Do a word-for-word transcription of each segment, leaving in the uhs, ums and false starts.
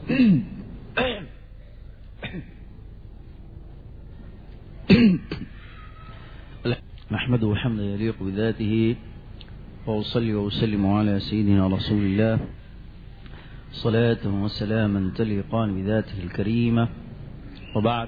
نحمده حمدا يليق بذاته، وأصلي وأسلم على سيدنا رسول الله صلاة وسلاما تليقان بذاته الكريمة، وبعد.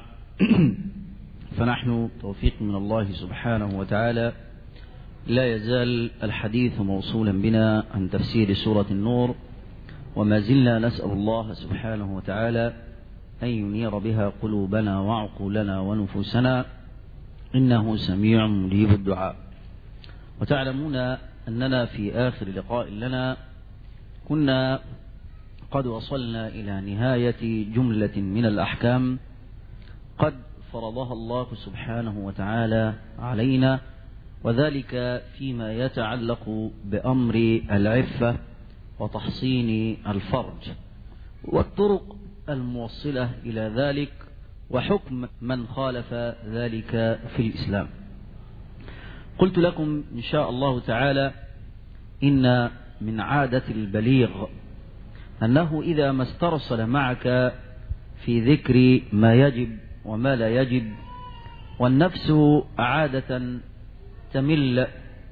فنحن توفيق من الله سبحانه وتعالى لا يزال الحديث موصولا بنا عن تفسير سورة النور، وما زلنا نسأل الله سبحانه وتعالى أن ينير بها قلوبنا وعقولنا ونفوسنا، إنه سميع مجيب الدعاء. وتعلمون أننا في آخر لقاء لنا كنا قد وصلنا إلى نهاية جملة من الأحكام قد فرضها الله سبحانه وتعالى علينا، وذلك فيما يتعلق بأمر العفة وتحصين الفرج والطرق الموصلة إلى ذلك، وحكم من خالف ذلك في الإسلام. قلت لكم إن شاء الله تعالى إن من عادة البليغ أنه إذا ما استرسل معك في ذكر ما يجب وما لا يجب، والنفس عادة تمل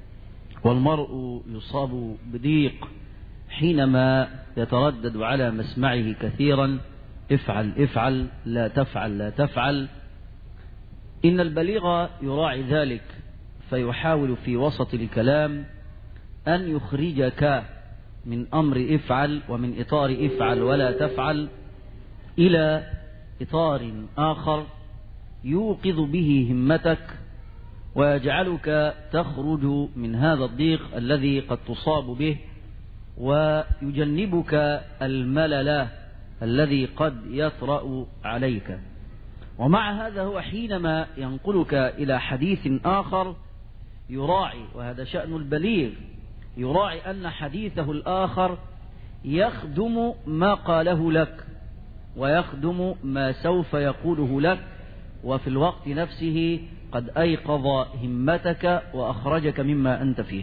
والمرء يصاب بضيق حينما يتردد على مسمعه كثيرا: افعل افعل، لا تفعل لا تفعل. إن البليغ يراعي ذلك، فيحاول في وسط الكلام أن يخرجك من أمر افعل ومن إطار افعل ولا تفعل إلى إطار آخر يوقظ به همتك ويجعلك تخرج من هذا الضيق الذي قد تصاب به، ويجنبك الملل الذي قد يطرأ عليك. ومع هذا هو حينما ينقلك إلى حديث آخر يراعي، وهذا شأن البليغ، يراعي أن حديثه الآخر يخدم ما قاله لك ويخدم ما سوف يقوله لك، وفي الوقت نفسه قد أيقظ همتك وأخرجك مما أنت فيه.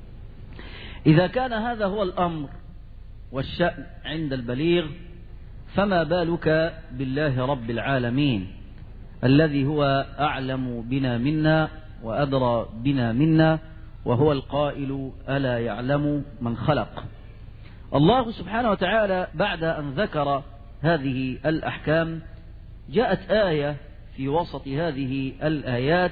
إذا كان هذا هو الأمر والشأن عند البليغ، فما بالك بالله رب العالمين الذي هو أعلم بنا منا وأدرى بنا منا، وهو القائل: ألا يعلم من خلق. الله سبحانه وتعالى بعد أن ذكر هذه الأحكام جاءت آية في وسط هذه الآيات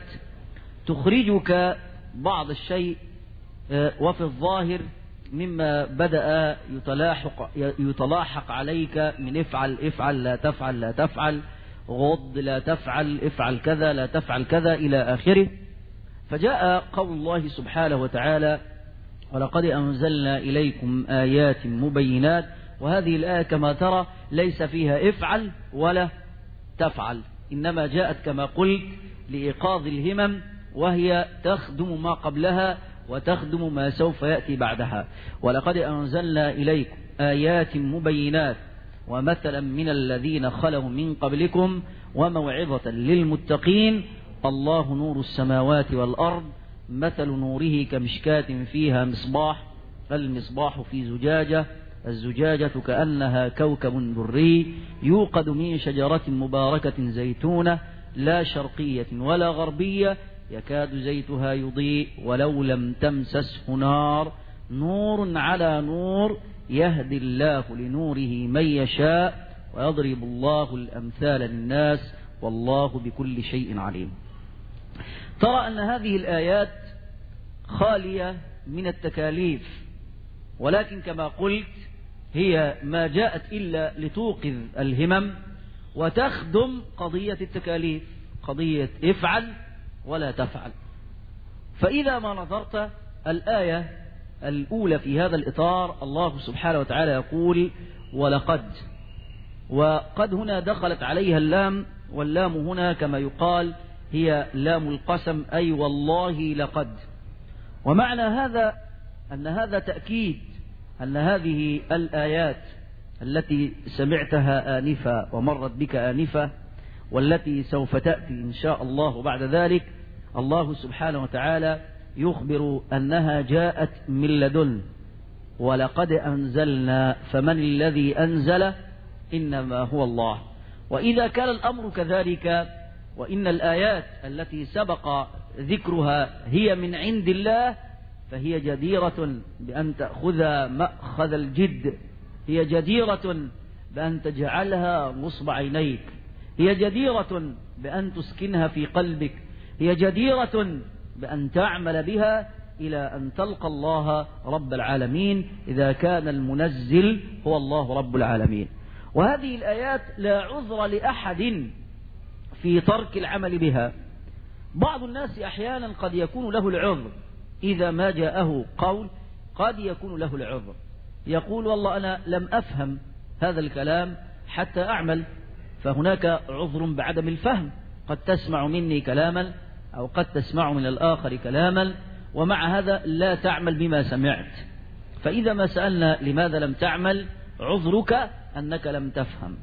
تخرجك بعض الشيء وفي الظاهر مما بدأ يتلاحق, يتلاحق عليك من افعل افعل لا تفعل لا تفعل، غض لا تفعل، افعل كذا لا تفعل كذا إلى آخره. فجاء قول الله سبحانه وتعالى: ولقد أنزلنا إليكم آيات مبينات. وهذه الآية كما ترى ليس فيها افعل ولا تفعل، إنما جاءت كما قلت لإيقاظ الهمم، وهي تخدم ما قبلها وتخدم ما سوف يأتي بعدها. ولقد أنزلنا إليكم آيات مبينات ومثلا من الذين خلوا من قبلكم وموعظة للمتقين. الله نور السماوات والأرض، مثل نوره كمشكاة فيها مصباح، المصباح في زجاجة، الزجاجة كأنها كوكب دري يوقد من شجرة مباركة زيتونة لا شرقية ولا غربية يكاد زيتها يضيء ولو لم تمسسه نار، نور على نور يهدي الله لنوره من يشاء ويضرب الله الأمثال للناس والله بكل شيء عليم. ترى أن هذه الآيات خالية من التكاليف، ولكن كما قلت هي ما جاءت إلا لتوقظ الهمم وتخدم قضية التكاليف، قضية افعل ولا تفعل. فإذا ما نظرت الآية الأولى في هذا الإطار، الله سبحانه وتعالى يقول: ولقد، وقد هنا دخلت عليها اللام، واللام هنا كما يقال هي لام القسم، أي والله لقد. ومعنى هذا أن هذا تأكيد أن هذه الآيات التي سمعتها آنفة ومرت بك آنفة والتي سوف تأتي إن شاء الله بعد ذلك، الله سبحانه وتعالى يخبر أنها جاءت من لدن. ولقد أنزلنا، فمن الذي أنزل؟ إنما هو الله. وإذا كان الأمر كذلك وإن الآيات التي سبق ذكرها هي من عند الله فهي جديرة بأن تأخذ مأخذ الجد، هي جديرة بأن تجعلها نصب عينيك، هي جديرة بأن تسكنها في قلبك، هي جديرة بأن تعمل بها إلى أن تلقى الله رب العالمين إذا كان المنزل هو الله رب العالمين. وهذه الآيات لا عذر لأحد في ترك العمل بها. بعض الناس أحيانا قد يكون له العذر إذا ما جاءه قول، قد يكون له العذر يقول والله أنا لم أفهم هذا الكلام حتى أعمل، فهناك عذر بعدم الفهم، قد تسمع مني كلاما أو قد تسمع من الآخر كلاما ومع هذا لا تعمل بما سمعت. فإذا ما سألنا لماذا لم تعمل، عذرك أنك لم تفهم.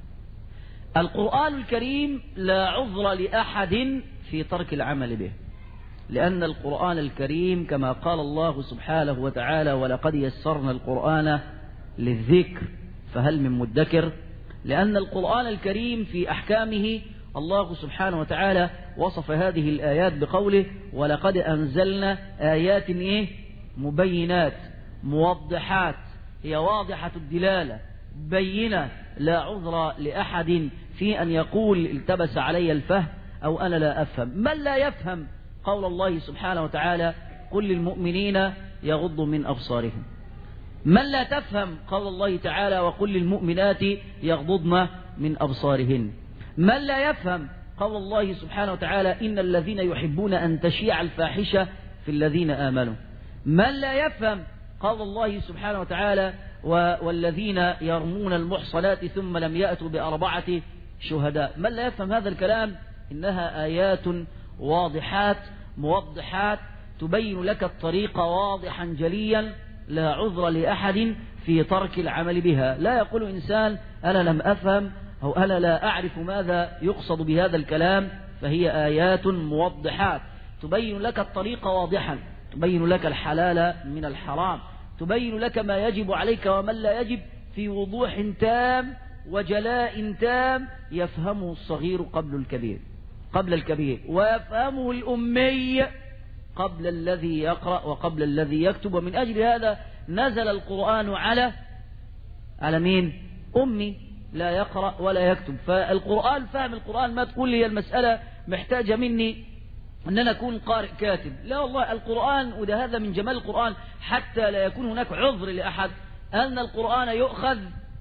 القرآن الكريم لا عذر لأحد في ترك العمل به، لأن القرآن الكريم كما قال الله سبحانه وتعالى ولقد يسرنا القرآن للذكر فهل من مدكر. لأن القرآن الكريم في أحكامه الله سبحانه وتعالى وصف هذه الآيات بقوله ولقد أنزلنا آيات إيه؟ مبينات موضحات، هي واضحة الدلالة بينة، لا عذر لأحد في أن يقول التبس علي الفهم أو أنا لا أفهم. من لا يفهم قول الله سبحانه وتعالى قل للمؤمنين يغضوا من أبصارهم، من لا تفهم قول الله تعالى وقل للمؤمنات يغضضن من أبصارهن، من لا يفهم قول الله سبحانه وتعالى إن الذين يحبون أن تشيع الفاحشة في الذين آمنوا، من لا يفهم قول الله سبحانه وتعالى والذين يرمون المحصنات ثم لم يأتوا بأربعة شهداء، من لا يفهم هذا الكلام. إنها آيات واضحات موضحات تبين لك الطريق واضحا جليا، لا عذر لأحد في ترك العمل بها. لا يقول إنسان أنا لم أفهم أو أنا لا أعرف ماذا يقصد بهذا الكلام، فهي آيات موضحات تبين لك الطريق واضحا، تبين لك الحلال من الحرام، تبين لك ما يجب عليك ومن لا يجب في وضوح تام وجلاء تام يفهمه الصغير قبل الكبير قبل الكبير ويفهمه الأمي قبل الذي يقرأ وقبل الذي يكتب. ومن أجل هذا نزل القرآن على على مين؟ أمي لا يقرأ ولا يكتب. فالقرآن فهم القرآن ما تقول لي المسألة محتاجة مني أن أنا أكون قارئ كاتب، لا والله القرآن، وده هذا من جمال القرآن حتى لا يكون هناك عذر لأحد، أن القرآن يؤخذ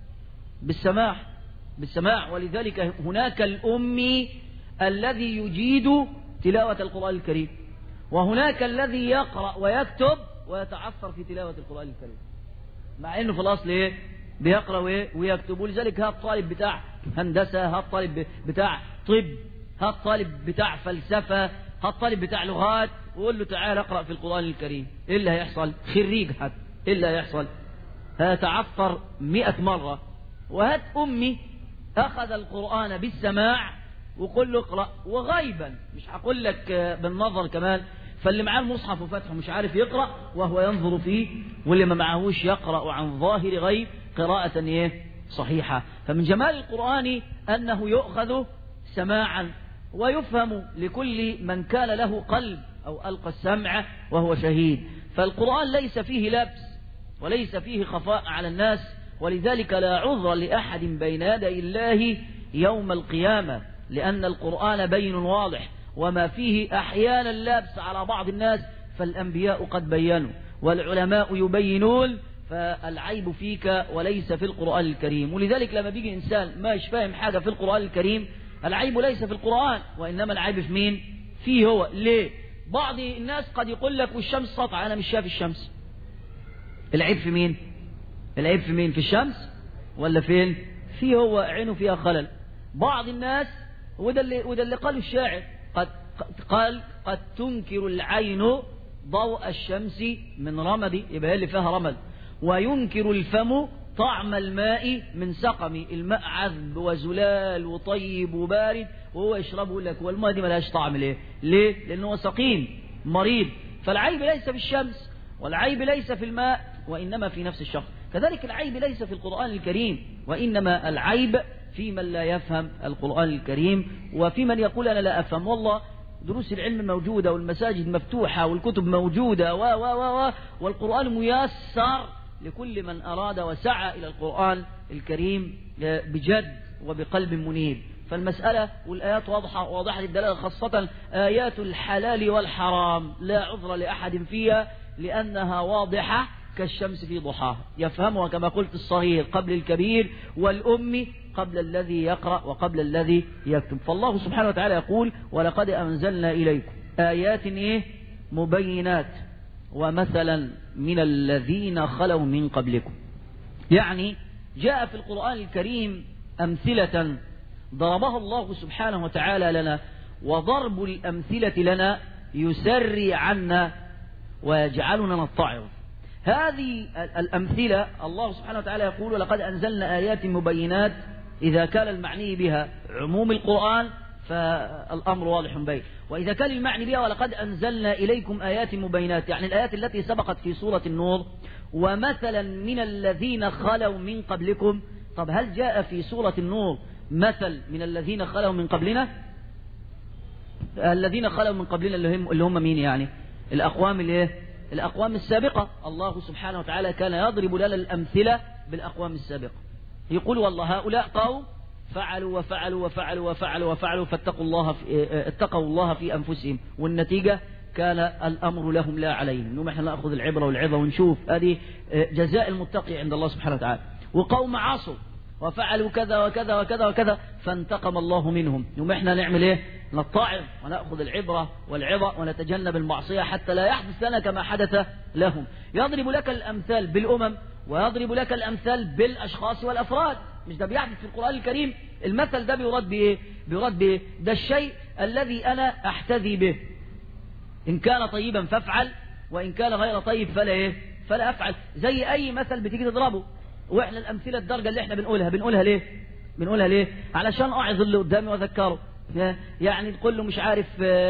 بالسماع بالسماع ولذلك هناك الأمي الذي يجيد تلاوة القرآن الكريم، وهناك الذي يقرأ ويكتب ويتعثر في تلاوة القرآن الكريم، مع أنه في الأصل إيه؟ بيقرأ ويكتب. ولذلك ها الطالب بتاع هندسة، ها الطالب بتاع طب، ها الطالب بتاع فلسفة، ها الطالب بتاع لغات، وقول له تعال اقرأ في القرآن الكريم، إيه اللي هيحصل؟ خريج حد، إيه اللي هيحصل؟ هيتعثر مئة مرة. وهات أمي أخذ القرآن بالسماع وقل له اقرأ وغيبا، مش هقول لك بالنظر كمان، فاللي معاه المصحف وفتحه مش عارف يقرأ وهو ينظر فيه، واللي ما معهوش يقرأ عن ظاهر غيب قراءة ايه صحيحة. فمن جمال القرآن أنه يؤخذ سماعا ويفهم لكل من كان له قلب أو ألقى السمع وهو شهيد. فالقرآن ليس فيه لبس وليس فيه خفاء على الناس، ولذلك لا عذر لأحد بين يدي الله يوم القيامة، لأن القرآن بين واضح، وما فيه أحيانا لابس على بعض الناس فالأنبياء قد بينوا والعلماء يبينون، فالعيب فيك وليس في القرآن الكريم. ولذلك لما بيجي إنسان ما مش فاهم حاجة في القرآن الكريم، العيب ليس في القرآن وإنما العيب في مين؟ فيه هو. ليه؟ بعض الناس قد يقول لك والشمس سطع، أنا مش شايف الشمس. العيب في مين؟ العيب في مين؟ في الشمس ولا فين؟ فيه هو، عينه فيها خلل. بعض الناس وده اللي, وده اللي قاله الشاعر، قد قال قد تنكر العين ضوء الشمس من رمد، يبقى اللي فيها رمد، وينكر الفم طعم الماء من سقم. الماء عذب وزلال وطيب وبارد وهو يشربه لك، والماء دي ملهاش طعم. ليه؟ ليه؟ لأنه هو سقيم مريض. فالعيب ليس في الشمس والعيب ليس في الماء وإنما في نفس الشخص. كذلك العيب ليس في القرآن الكريم، وإنما العيب في من لا يفهم القرآن الكريم، وفي من يقول أنا لا أفهم. والله دروس العلم موجودة والمساجد مفتوحة والكتب موجودة و و و والقرآن ميسر لكل من أراد وسعى إلى القرآن الكريم بجد وبقلب منيب. فالمسألة والآيات واضحة واضحة الدلالة، خاصة آيات الحلال والحرام لا عذر لأحد فيها، لأنها واضحة كالشمس في ضحاها، يفهمها كما قلت الصغير قبل الكبير، والأم قبل الذي يقرأ وقبل الذي يكتب. فالله سبحانه وتعالى يقول ولقد أنزلنا إليكم آيات إيه؟ مبينات ومثلا من الذين خلوا من قبلكم. يعني جاء في القرآن الكريم أمثلة ضربها الله سبحانه وتعالى لنا، وضرب الأمثلة لنا يسري عنا ويجعلنا نتعظ. هذه الأمثلة الله سبحانه وتعالى يقول ولقد أنزلنا آيات مبينات، إذا كان المعني بها عموم القرآن فالأمر واضح بين، وإذا كان المعني بها ولقد أنزلنا إليكم آيات مبينات يعني الآيات التي سبقت في سورة النور، ومثلا من الذين خلوا من قبلكم. طب هل جاء في سورة النور مثل من الذين خلوا من قبلنا؟ الذين خلوا من قبلنا اللي هم, اللي هم مين يعني؟ الأقوام اللي الأقوام السابقة. الله سبحانه وتعالى كان يضرب لنا الأمثلة بالأقوام السابقة، يقول والله هؤلاء قوم فعلوا وفعلوا وفعلوا وفعلوا وفعلوا فاتقوا الله في اتقوا الله في أنفسهم، والنتيجة كان الأمر لهم لا عليهم، إنهم احنا نأخذ العبرة والعظة ونشوف هذه جزاء المتقي عند الله سبحانه وتعالى. وقوم عاصوا وفعلوا كذا وكذا وكذا وكذا فانتقم الله منهم، إنهم احنا نعمل ايه؟ نتعظ ونأخذ العبرة والعظة ونتجنب المعصية حتى لا يحدث لنا كما حدث لهم. يضرب لك الأمثال بالأمم ويضرب لك الأمثال بالأشخاص والأفراد. مش ده بيحدث في القرآن الكريم؟ المثل ده بيراد بإيه؟ بيراد بإيه؟ ده الشيء الذي أنا أحتذي به، إن كان طيبا فافعل وإن كان غير طيب فلا إيه؟ فلا أفعل. زي أي مثل بتيجي تضربه، وإحنا الأمثلة الدرجة اللي إحنا بنقولها بنقولها ليه؟ بنقولها ليه؟ علشان أعظ اللي قدامي وأذكره. يعني تقول له مش عارف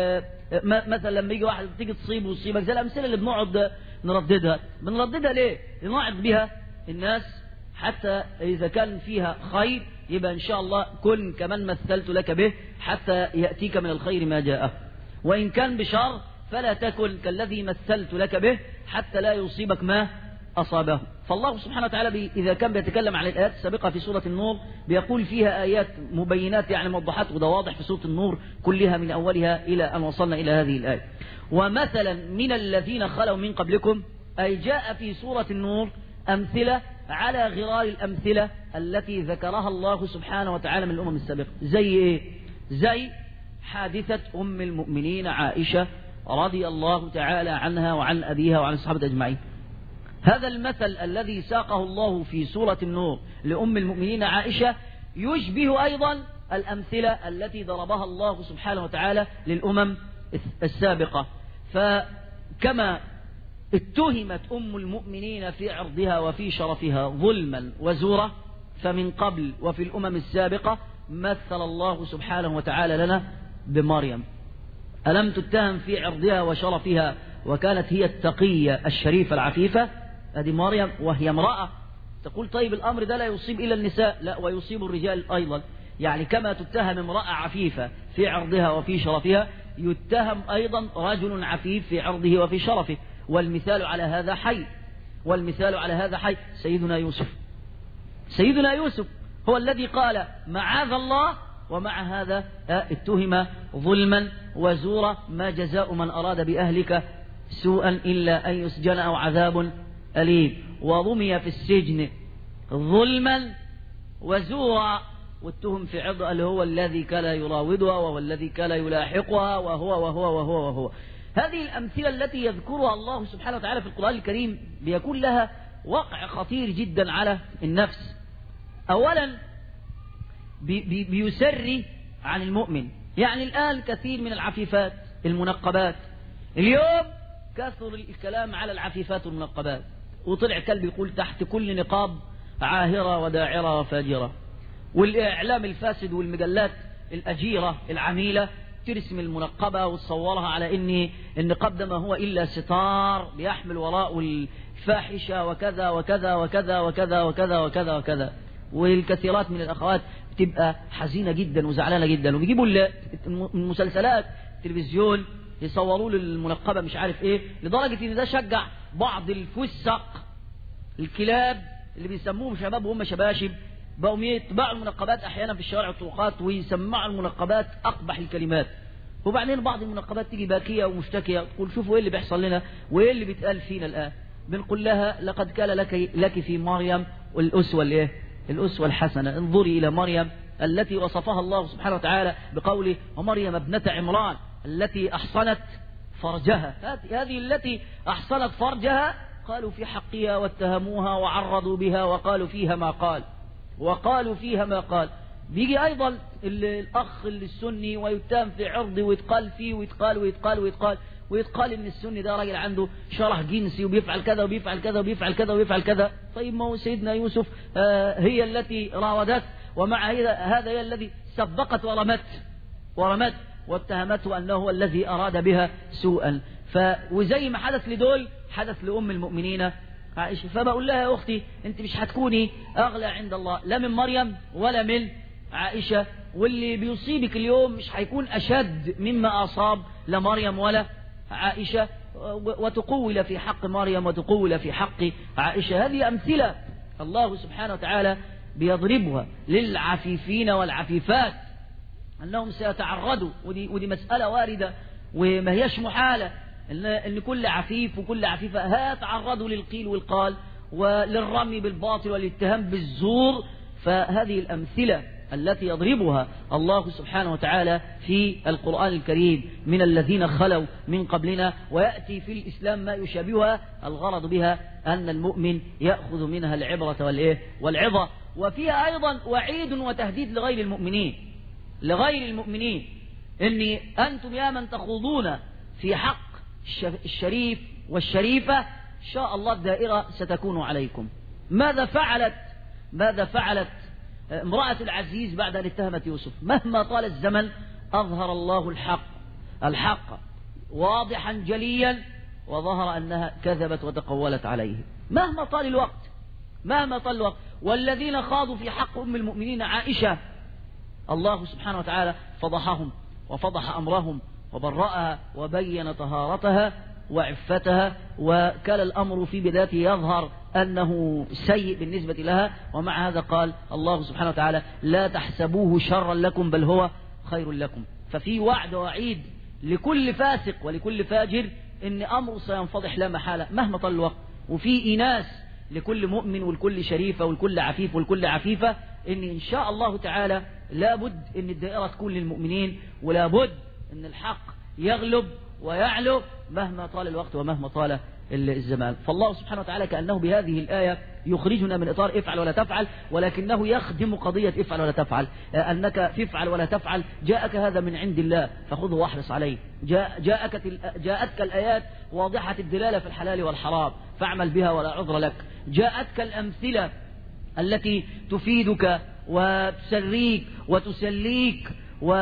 مثلا لما يجي واحد تيجي تصيبه وتصيبك، زي الأمثلة اللي بنقعد نرددها. بنرددها ليه؟ لنعظ بها الناس، حتى إذا كان فيها خير يبقى إن شاء الله كن كمن مثلت لك به حتى يأتيك من الخير ما جاءه، وإن كان بشر فلا تكن كالذي مثلت لك به حتى لا يصيبك ما أصابه. فالله سبحانه وتعالى إذا كان بيتكلم عن الآيات السابقة في سورة النور بيقول فيها آيات مبينات يعني موضحات، وده واضح في سورة النور كلها من أولها إلى أن وصلنا إلى هذه الآية. ومثلا من الذين خلوا من قبلكم، أي جاء في سورة النور أمثلة على غرار الأمثلة التي ذكرها الله سبحانه وتعالى من الأمم السابقة. زي إيه؟ زي حادثة أم المؤمنين عائشة رضي الله تعالى عنها وعن أبيها وعن الصحابة أجمعين. هذا المثل الذي ساقه الله في سورة النور لأم المؤمنين عائشة يشبه أيضا الأمثلة التي ضربها الله سبحانه وتعالى للأمم السابقة. فكما اتهمت أم المؤمنين في عرضها وفي شرفها ظلما وزورا، فمن قبل وفي الأمم السابقة مثل الله سبحانه وتعالى لنا بمريم. ألم تتهم في عرضها وشرفها وكانت هي التقية الشريفة العفيفة؟ هذه مريم وهي امرأة. تقول طيب الأمر ده لا يصيب إلا النساء؟ لا، ويصيب الرجال أيضا. يعني كما تتهم امرأة عفيفة في عرضها وفي شرفها، يتهم أيضا رجل عفيف في عرضه وفي شرفه. والمثال على هذا حي، والمثال على هذا حي سيدنا يوسف. سيدنا يوسف هو الذي قال معاذ الله، ومع هذا اتهم ظلما وزورا. ما جزاء من أراد بأهلك سوءا إلا أن يسجن أو عذاب أليم. ورمي في السجن ظلما وزورا، واتهم في عرضه اللي هو الذي كان يراودها وهو الذي كان يلاحقها وهو وهو وهو وهو. هذه الأمثلة التي يذكرها الله سبحانه وتعالى في القرآن الكريم بيكون لها وقع خطير جدا على النفس. أولا بي بي بيسري عن المؤمن. يعني الآن كثير من العفيفات المنقبات، اليوم كثر الكلام على العفيفات المنقبات، وطلع كلب يقول تحت كل نقاب عاهرة وداعرة وفاجرة. والإعلام الفاسد والمجلات الأجيرة العميلة ترسم المنقبة وتصورها على ان النقاب ده ما هو الا ستار بيحمل وراءه الفاحشة وكذا وكذا وكذا وكذا وكذا وكذا وكذا. والكثيرات من الاخوات بتبقى حزينة جدا وزعلانة جدا، وبيجيبوا المسلسلات التلفزيون يصوروا للمنقبة مش عارف ايه، لدرجة ان ده شجع بعض الفسق الكلاب اللي بيسموهم شباب وهم شباشب بقوا يتبعوا المنقبات احيانا في الشوارع والطرقات ويسمعوا المنقبات اقبح الكلمات. وبعدين بعض المنقبات تيجي باكيه ومشتكيه تقول شوفوا ايه اللي بيحصل لنا وايه اللي بيتقال فينا الان. بنقول لها لقد كان لك لك في مريم الاسوه الايه؟ الاسوه الحسنه. انظري الى مريم التي وصفها الله سبحانه وتعالى بقوله ومريم ابنة عمران التي احصنت فرجها. هذه التي احصنت فرجها قالوا في حقها واتهموها وعرضوا بها وقالوا فيها ما قال وقالوا فيها ما قال. بيجي ايضا الاخ السني ويتهم في عرضه ويتقال فيه ويتقال ويتقال ويتقال ويتقال ان السني ده راجل عنده شرح جنسي وبيفعل كذا وبيفعل كذا وبيفعل كذا وبيفعل كذا. طيب ما هو سيدنا يوسف آه هي التي راودته، ومع هذا هي الذي سبقت ورمت ورمت واتهمته انه هو الذي اراد بها سوءا. ف وزي ما حدث لدول حدث لأم المؤمنين عائشة. فبقول لها يا أختي أنت مش هتكوني أغلى عند الله لا من مريم ولا من عائشة، واللي بيصيبك اليوم مش هيكون أشد مما أصاب لا مريم ولا عائشة، وتقول في حق مريم وتقول في حق عائشة. هذه أمثلة الله سبحانه وتعالى بيضربها للعفيفين والعفيفات أنهم سيتعرضوا، ودي, ودي مسألة واردة وما هيش محالة ان كل عفيف وكل عفيفة هيتعرضوا للقيل والقال وللرمي بالباطل والاتهام بالزور. فهذه الأمثلة التي يضربها الله سبحانه وتعالى في القرآن الكريم من الذين خلوا من قبلنا، ويأتي في الإسلام ما يشابهها. الغرض بها أن المؤمن يأخذ منها العبرة والإيه والعظة. وفيها أيضا وعيد وتهديد لغير المؤمنين لغير المؤمنين إني أنتم يا من تخوضون في حق الشريف والشريفة إن شاء الله الدائرة ستكون عليكم. ماذا فعلت ماذا فعلت امرأة العزيز بعد أن اتهمت يوسف؟ مهما طال الزمن أظهر الله الحق الحق واضحا جليا، وظهر أنها كذبت وتقولت عليه مهما طال الوقت مهما طال الوقت. والذين خاضوا في حق أم المؤمنين عائشة الله سبحانه وتعالى فضحهم وفضح أمرهم وبرأها وبين طهارتها وعفتها، وكان الأمر في بدايته يظهر أنه سيء بالنسبة لها. ومع هذا قال الله سبحانه وتعالى لا تحسبوه شرا لكم بل هو خير لكم. ففي وعد وعيد لكل فاسق ولكل فاجر إن أمره سينفضح لا محالة مهما طال الوقت. وفي إناس لكل مؤمن ولكل شريفة ولكل عفيف ولكل عفيفة إن إن شاء الله تعالى لابد إن الدائرة تكون للمؤمنين، ولابد إن الحق يغلب ويعلو مهما طال الوقت ومهما طال الزمان. فالله سبحانه وتعالى كأنه بهذه الآية يخرجنا من إطار افعل ولا تفعل، ولكنه يخدم قضية افعل ولا تفعل. أنك تفعل ولا تفعل جاءك هذا من عند الله فخذه واحرص عليه. جاء جاءك جاءتك الآيات واضحة الدلالة في الحلال والحرام فاعمل بها ولا عذر لك. جاءتك الأمثلة التي تفيدك وتسريك وتسليك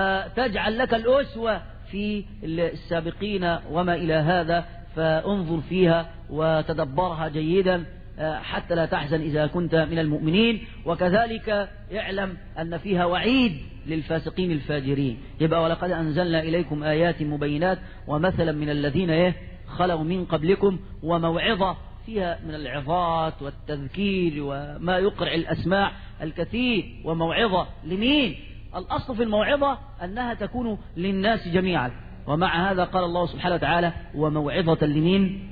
وتجعل لك الأسوة في السابقين وما إلى هذا، فانظر فيها وتدبرها جيدا حتى لا تحزن إذا كنت من المؤمنين. وكذلك اعلم أن فيها وعيد للفاسقين الفاجرين. يبقى ولقد أنزلنا إليكم آيات مبينات ومثلا من الذين إيه خلوا من قبلكم وموعظة. فيها من العظات والتذكير وما يقرع الأسماع الكثير. وموعظة لمين؟ الأصل في الموعظة أنها تكون للناس جميعا. ومع هذا قال الله سبحانه وتعالى وموعظة لمين؟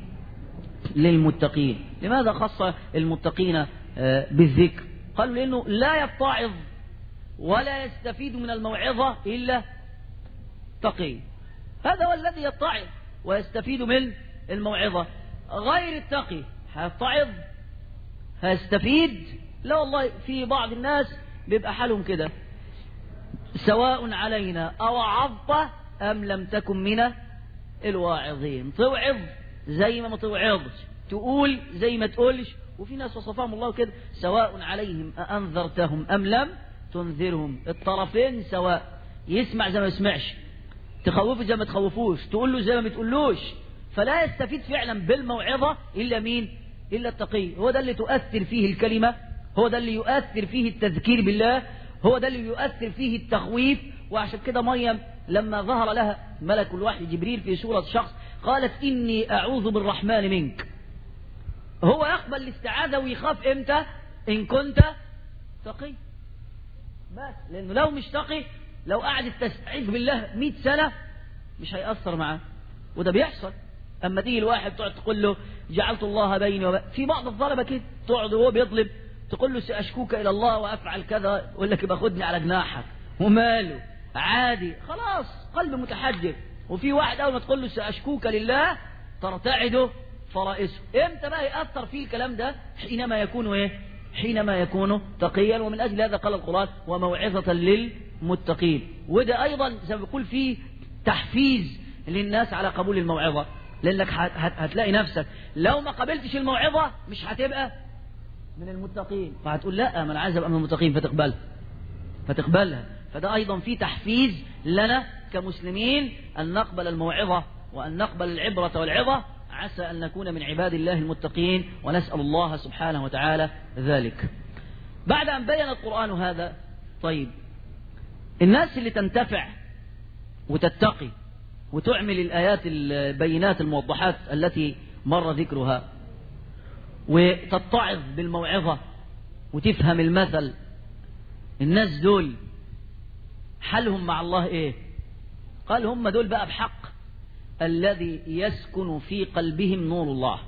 للمتقين. لماذا خص المتقين بالذكر؟ قالوا لأنه لا يتعظ ولا يستفيد من الموعظة إلا تقي. هذا هو الذي يتعظ ويستفيد من الموعظة. غير التقي هيتعظ هيستفيد؟ لا والله. في بعض الناس بيبقى حالهم كده سواء علينا أوعظت أم لم تكن من الواعظين. توعظ زي ما ما توعظش، تقول زي ما تقولش. وفي ناس وصفهم الله كده سواء عليهم أأنذرتهم أم لم تنذرهم. الطرفين سواء، يسمع زي ما يسمعش، تخوفه زي ما تخوفوش، تقول له زي ما بتقولوش. فلا يستفيد فعلا بالموعظة إلا مين؟ إلا التقي. هو ده اللي تؤثر فيه الكلمة، هو ده اللي يؤثر فيه التذكير بالله، هو ده اللي يؤثر فيه التخويف. وعشان كده مريم لما ظهر لها ملك الوحي جبريل في صورة شخص قالت إني أعوذ بالرحمن منك. هو يقبل الاستعاذة ويخاف إمتى؟ إن كنت تقي بس. لأنه لو مش تقي، لو قعد تستعيذ بالله مئة سنة مش هيأثر معاه. وده بيحصل. أما تيجي الواحد تقعد تقول له جعلت الله بيني وبين، في بعض الطلبة كده تقعد وهو بيطلب تقول له سأشكوك إلى الله وأفعل كذا، يقول لك يبقى خدني على جناحك، وماله عادي خلاص، قلب متحجر. وفي واحد أول ما تقول له سأشكوك لله ترتعده فرائسه. إمتى بقى يأثر فيه الكلام ده؟ حينما يكون إيه؟ حينما يكون تقيا. ومن أجل هذا قال القرآن وموعظة للمتقين. وده أيضا زي ما بيقول فيه تحفيز للناس على قبول الموعظة، لأنك هتلاقي نفسك لو ما قبلتش الموعظة مش هتبقى من المتقين، فهتقول لا ما أنا عايز أبقى من المتقين، فتقبلها فتقبلها. فده أيضا فيه تحفيز لنا كمسلمين أن نقبل الموعظة وأن نقبل العبرة والعظة، عسى أن نكون من عباد الله المتقين، ونسأل الله سبحانه وتعالى ذلك. بعد أن بين القرآن هذا، طيب الناس اللي تنتفع وتتقي وتعمل الآيات البينات الموضحات التي مر ذكرها وتتعظ بالموعظة وتفهم المثل، الناس دول حالهم مع الله إيه؟ قال هم دول بقى بحق الذي يسكن في قلبهم نور الله.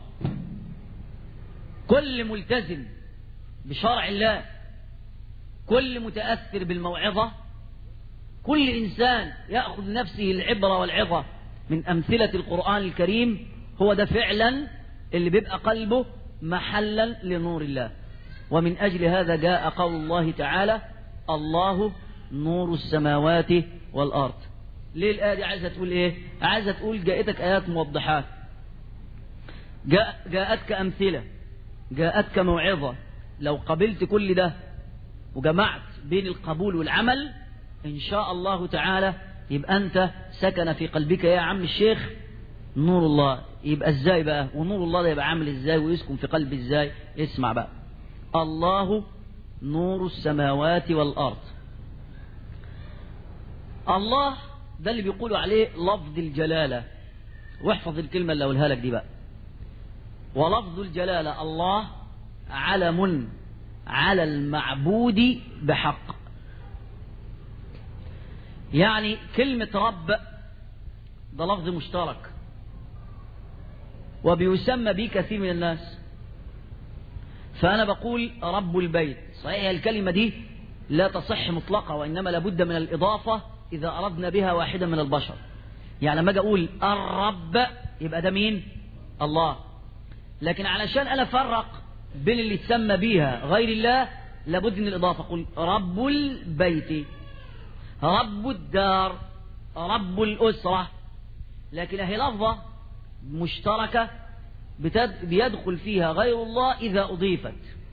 كل ملتزم بشرع الله، كل متأثر بالموعظة، كل إنسان يأخذ نفسه العبرة والعظة من أمثلة القرآن الكريم، هو ده فعلا اللي بيبقى قلبه محلا لنور الله. ومن أجل هذا جاء قول الله تعالى الله نور السماوات والأرض. ليه الآية دي عايزة تقول إيه؟ عايزة تقول جاءتك آيات موضحات، جاء جاءتك أمثلة، جاءتك موعظة. لو قبلت كل ده وجمعت بين القبول والعمل إن شاء الله تعالى يبقى أنت سكن في قلبك يا عم الشيخ نور الله. يبقى إزاي بقى؟ ونور الله ده يبقى عامل إزاي ويسكن في قلبي إزاي؟ اسمع بقى، الله نور السماوات والأرض. الله ده اللي بيقولوا عليه لفظ الجلالة، واحفظ الكلمة اللي أقولها لك دي بقى. ولفظ الجلالة الله علم على المعبود بحق. يعني كلمة رب ده لفظ مشترك وبيسمى به كثير من الناس. فأنا بقول رب البيت، صحيح الكلمة دي لا تصح مطلقة، وإنما لابد من الإضافة إذا أردنا بها واحدا من البشر. يعني لما أجي أقول الرب يبقى ده مين؟ الله. لكن علشان أنا أفرق بين اللي تسمى بيها غير الله لابد من الإضافة. أقول رب البيت، رب الدار، رب الأسرة. لكن هي لفظة مشتركة بيدخل فيها غير الله إذا أضيفت.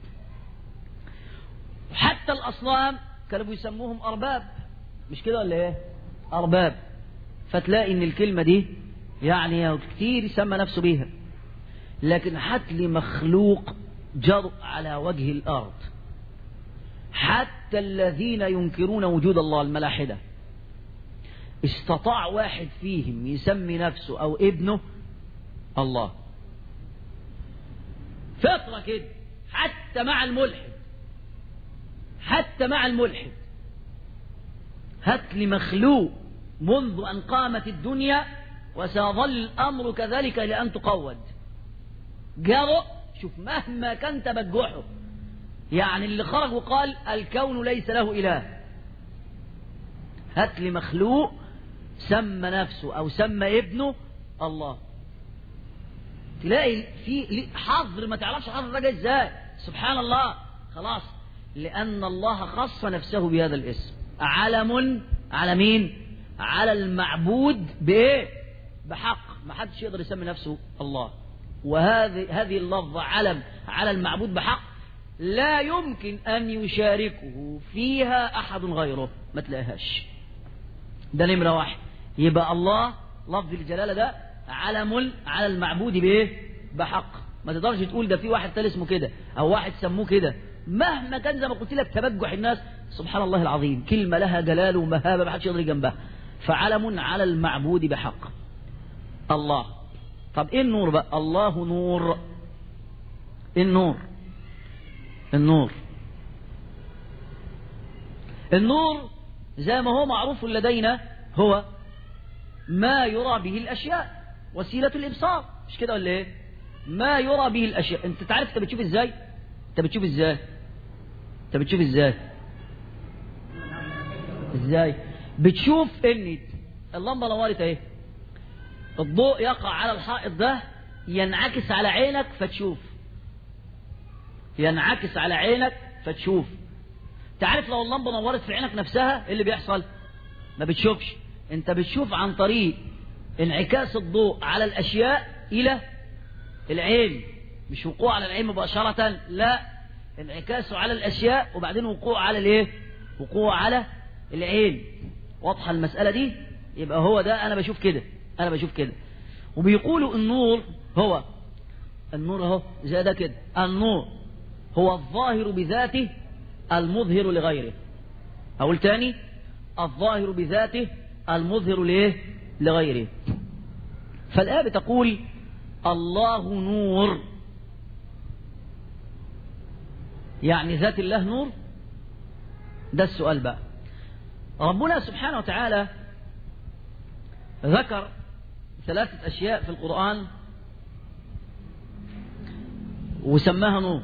حتى الأصنام كانوا بيسموهم أرباب، مش كده ولا إيه؟ أرباب. فتلاقي إن الكلمة دي يعني كتير يسمى نفسه بيها. لكن حتى لمخلوق جرء على وجه الأرض، حتى الذين ينكرون وجود الله الملاحدة، استطاع واحد فيهم يسمي نفسه أو ابنه الله. فطرة كده. حتى مع الملحد، حتى مع الملحد هات لي مخلوق منذ أن قامت الدنيا وسيظل الأمر كذلك لأن تقود جرؤ. شوف مهما كان تبجحه، يعني اللي خرج وقال الكون ليس له إله، هات لي مخلوق سمى نفسه أو سمى ابنه الله، تلاقي في حظر ما تعرفش حظر ده جاي ازاي. سبحان الله. خلاص، لأن الله خص نفسه بهذا الاسم. علم على مين؟ على المعبود بإيه؟ بحق. ما حدش يقدر يسمي نفسه الله. وهذه هذه اللفظة علم على المعبود بحق لا يمكن أن يشاركه فيها أحد غيره، ما تلاقيهاش. ده نمرة واحد. يبقى الله لفظ الجلالة ده علم على المعبود بايه؟ بحق. ما تقدرش تقول ده في واحد تاني اسمه كده او واحد سموه كده، مهما كان زي ما قلت لك تبجح الناس. سبحان الله العظيم، كلمة لها جلال ومهابة ما حدش يقدر جنبها. فعلم على المعبود بحق الله. طب ايه النور بقى؟ الله نور. ايه النور؟ النور النور زي ما هو معروف لدينا هو ما يرى به الاشياء، وسيلة الابصار، مش كده ولا ايه؟ ما يرى به الاشياء. انت تعرف انت بتشوف ازاي؟ انت بتشوف ازاي؟ انت بتشوف ازاي؟ ازاي؟ بتشوف ان اللمبة نورت اهي، الضوء يقع على الحائط ده ينعكس على عينك فتشوف، ينعكس على عينك فتشوف. تعرف لو اللمبة نورت في عينك نفسها ايه اللي بيحصل؟ ما بتشوفش. انت بتشوف عن طريق انعكاس الضوء على الاشياء الى العين، مش وقوع على العين مباشرة، لا، انعكاسه على الاشياء وبعدين وقوع على الايه؟ وقوع على العين. واضحة المسألة دي؟ يبقى هو ده انا بشوف كده، انا بشوف كده. وبيقولوا النور هو النور اهو زي ده كده، النور هو الظاهر بذاته المظهر لغيره. اقول تاني، الظاهر بذاته المظهر ليه؟ لغيره. فالآية بتقول الله نور، يعني ذات الله نور؟ ده السؤال بقى. ربنا سبحانه وتعالى ذكر ثلاثة أشياء في القرآن وسماها نور.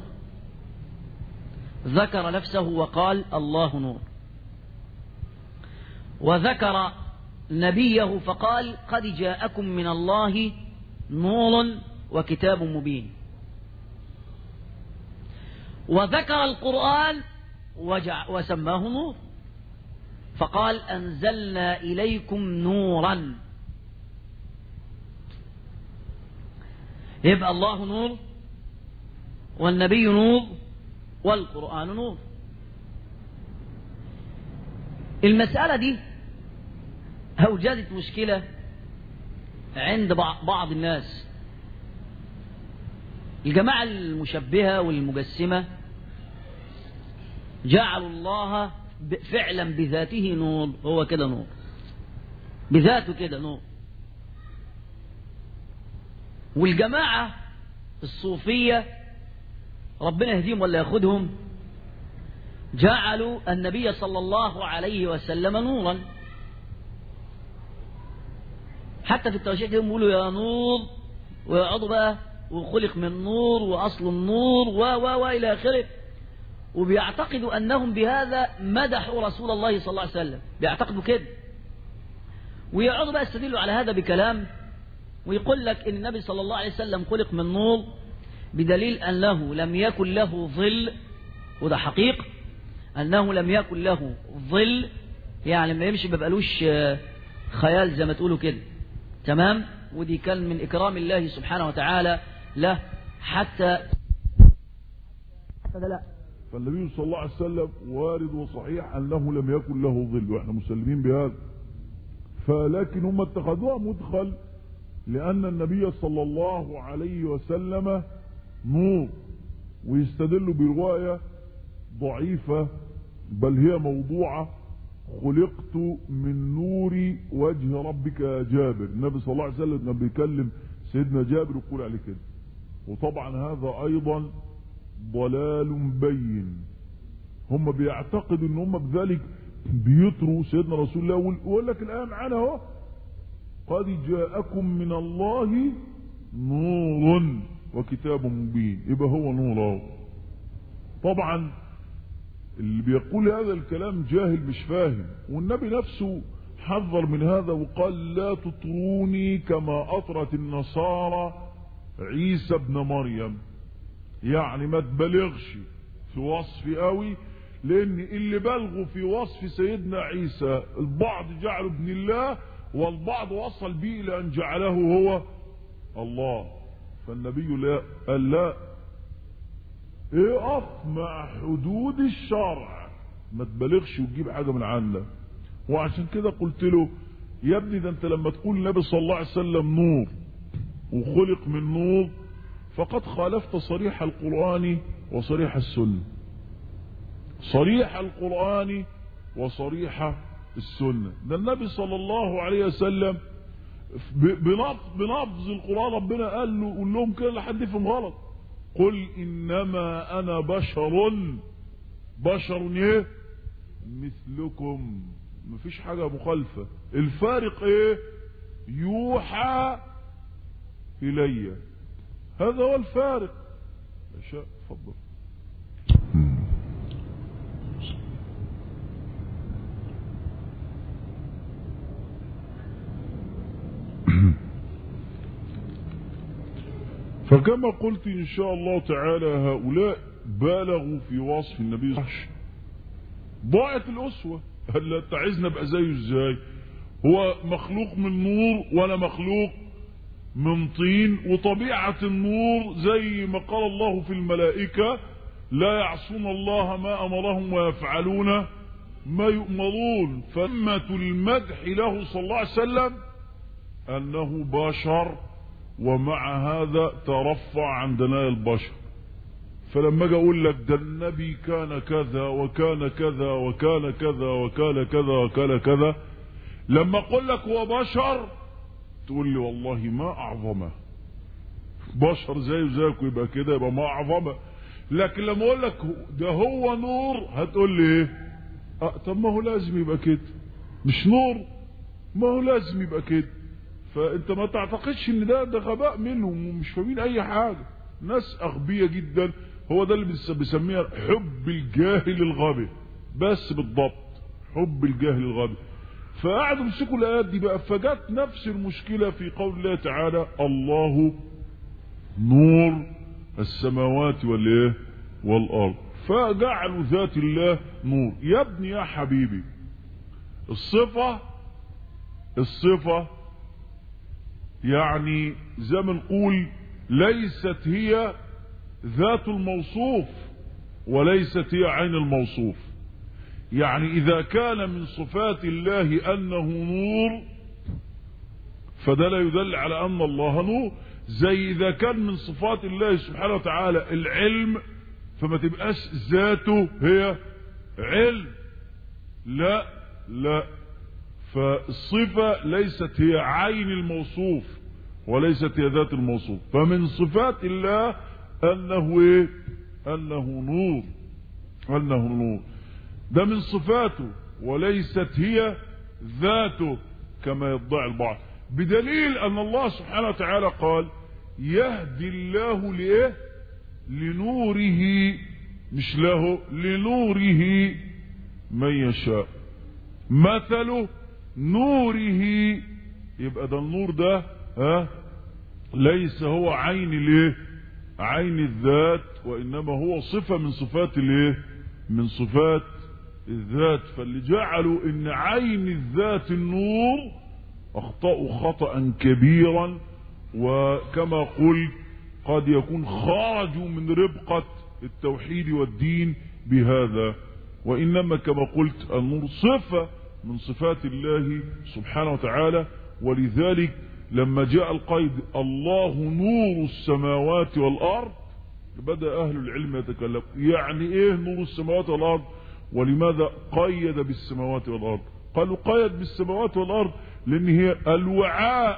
ذكر نفسه وقال الله نور، وذكر نبيه فقال قد جاءكم من الله نور وكتاب مبين، وذكر القرآن وجع وسماه نور فقال أنزلنا إليكم نورا. يبقى الله نور والنبي نور والقرآن نور. المسألة دي أوجدت مشكلة عند بعض الناس، الجماعة المشبهة والمجسمة جعلوا الله فعلا بذاته نور، هو كده نور بذاته كده نور. والجماعة الصوفية ربنا يهديهم ولا ياخدهم جعلوا النبي صلى الله عليه وسلم نورا. حتى في التوشيح يقولوا يا نور، ويقعدوا بقى وخلق من نور وأصل النور و و و إلى آخره، وبيعتقدوا أنهم بهذا مدحوا رسول الله صلى الله عليه وسلم، بيعتقدوا كده. ويقعدوا بقى يستدلوا على هذا بكلام، ويقول لك إن النبي صلى الله عليه وسلم خلق من نور بدليل أنه لم يكن له ظل، وده حقيق أنه لم يكن له ظل، يعني ما يمشي ما بقالوش خيال زي ما تقولوا كده، تمام. ودي كان من إكرام الله سبحانه وتعالى له حتى حتى ده لا. فالنبي صلى الله عليه وسلم وارد وصحيح أنه لم يكن له ظل، وإحنا مسلمين بهذا. فلكن هم اتخذوها مدخل لأن النبي صلى الله عليه وسلم نور، ويستدلوا برواية ضعيفة بل هي موضوعة: خلقت من نور وجه ربك يا جابر. النبي صلى الله عليه وسلم كان بيكلم سيدنا جابر ويقول عليه كده. وطبعا هذا أيضا ضلال بين. هم بيعتقدوا ان هم بذلك بيطروا سيدنا رسول الله، ويقول لك الآية معانا اهو: قد جاءكم من الله نور وكتاب مبين. يبقى هو نور اهو. طبعا اللي بيقول هذا الكلام جاهل مش فاهم، والنبي نفسه حذر من هذا وقال: لا تطروني كما أطرت النصارى عيسى ابن مريم. يعني ما تبالغش في وصف قوي، لان اللي بلغوا في وصف سيدنا عيسى البعض جعله ابن الله، والبعض وصل به الى ان جعله هو الله. فالنبي لا قال لا، اقف مع حدود الشرع، ما تبالغش وتجيب حاجه من عندك. وعشان كده قلت له يا ابني ده انت لما تقول النبي صلى الله عليه وسلم نور وخلق من نور فقد خالفت صريح القرآن وصريح السنة. صريح القرآن وصريح السنة. ده النبي صلى الله عليه وسلم بلفظ القرآن ربنا قال له قول لهم كده لحد يفهم غلط، قل إنما أنا بشر بشر ايه مثلكم، مفيش حاجة مخالفة. الفارق ايه؟ يوحى إلي، هذا هو الفارق. أشياء تفضل. فكما قلت إن شاء الله تعالى هؤلاء بالغوا في وصف النبي صلى الله عليه وسلم. ضاعت الأسوة. هل تعزنا بقى زيه ازاي؟ هو مخلوق من نور ولا مخلوق من طين؟ وطبيعة النور زي ما قال الله في الملائكة لا يعصون الله ما أمرهم ويفعلون ما يؤمرون. فأمة المدح له صلى الله عليه وسلم أنه بشر، ومع هذا ترفع عن دنايا البشر. فلما اجي اقول لك ده النبي كان كذا وكان كذا وكان كذا وكان كذا وكان كذا، لما اقول لك هو بشر تقول لي والله ما اعظمه، بشر زيه زيك ويبقى كده يبقى ما اعظمه. لكن لما اقول لك ده هو نور هتقول لي ايه؟ اه طب ما هو لازم يبقى كده، مش نور ما هو لازم يبقى كده. فانت ما تعتقدش ان ده ده غباء منهم ومش فاهمين اي حاجه، ناس اغبياء جدا. هو ده اللي بيسميها حب الجاهل الغبي، بس بالضبط حب الجاهل الغبي. فقعدوا يمسكوا الايات دي بقى، فجت نفس المشكله في قول الله تعالى الله نور السماوات والايه والارض، فجعلوا ذات الله نور. يا ابني يا حبيبي الصفه الصفه يعني زي ما نقول ليست هي ذات الموصوف وليست هي عين الموصوف. يعني إذا كان من صفات الله أنه نور فده لا يدل على أن الله نور. زي إذا كان من صفات الله سبحانه وتعالى العلم فما تبقاش ذاته هي علم، لا لا. فالصفة ليست هي عين الموصوف وليست هي ذات الموصوف. فمن صفات الله أنه إيه؟ أنه نور، أنه نور ده من صفاته وليست هي ذاته كما يدعي البعض، بدليل أن الله سبحانه وتعالى قال يهدي الله لإيه؟ لنوره، مش له، لنوره من يشاء مثل نوره. يبقى ده النور ده ها ليس هو عين الايه؟ عين الذات، وانما هو صفة من صفات الايه؟ من صفات الذات. فاللي جعلوا ان عين الذات النور اخطأوا خطأ كبيرا، وكما قلت قد يكون خرجوا من ربقة التوحيد والدين بهذا. وانما كما قلت النور صفة من صفات الله سبحانه وتعالى. ولذلك لما جاء القيد الله نور السماوات والأرض بدأ أهل العلم يتكلم يعني إيه نور السماوات والأرض، ولماذا قيد بالسماوات والأرض؟ قالوا قيد بالسماوات والأرض لأن هي الوعاء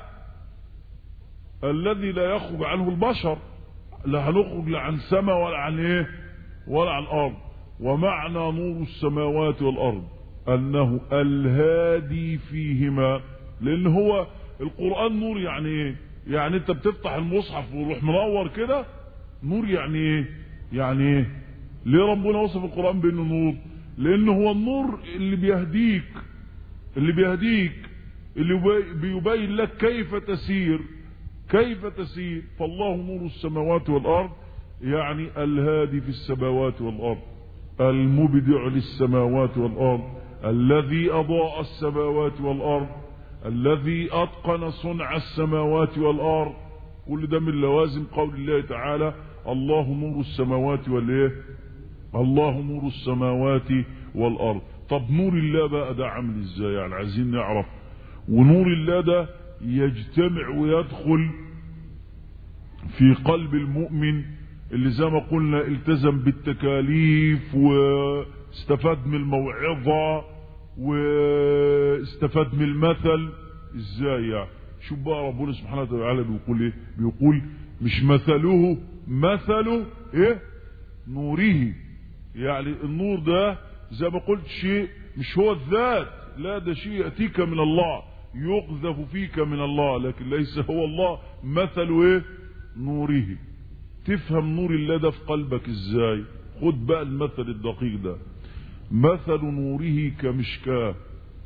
الذي لا يخرج عنه البشر، لا هنخرج لا عن سماء ولا عن إيه ولا عن أرض. ومعنى نور السماوات والأرض أنه الهادي فيهما، لأن هو القرآن نور. يعني ايه؟ يعني انت بتفتح المصحف ويروح منور كده نور. يعني ايه؟ يعني ايه؟ ليه ربنا وصف القرآن بانه نور؟ لانه هو النور اللي بيهديك، اللي بيهديك اللي بيبين لك كيف تسير، كيف تسير. فالله نور السماوات والارض يعني الهادي في السماوات والارض، المبدع للسماوات والارض، الذي اضاء السماوات والارض، الذي اتقن صنع السماوات والارض. كل ده من لوازم قول الله تعالى الله نور السماوات والايه؟ الله نور السماوات والارض. طب نور الله بقى ده عامل ازاي؟ يعني عايزين نعرف. ونور الله ده يجتمع ويدخل في قلب المؤمن اللي زي ما قلنا التزم بالتكاليف واستفاد من الموعظة واستفاد من المثل. ازاي يعني؟ شوف بقى ربنا سبحانه وتعالى بيقول ايه؟ بيقول مش مثله مثله ايه؟ نوره. يعني النور ده زي ما قلت شيء مش هو الذات، لا ده شيء يأتيك من الله، يقذف فيك من الله، لكن ليس هو الله. مثل ايه؟ نوره. تفهم نور الله ده في قلبك ازاي؟ خد بقى المثل الدقيق ده. مثل نوره كمشكاة.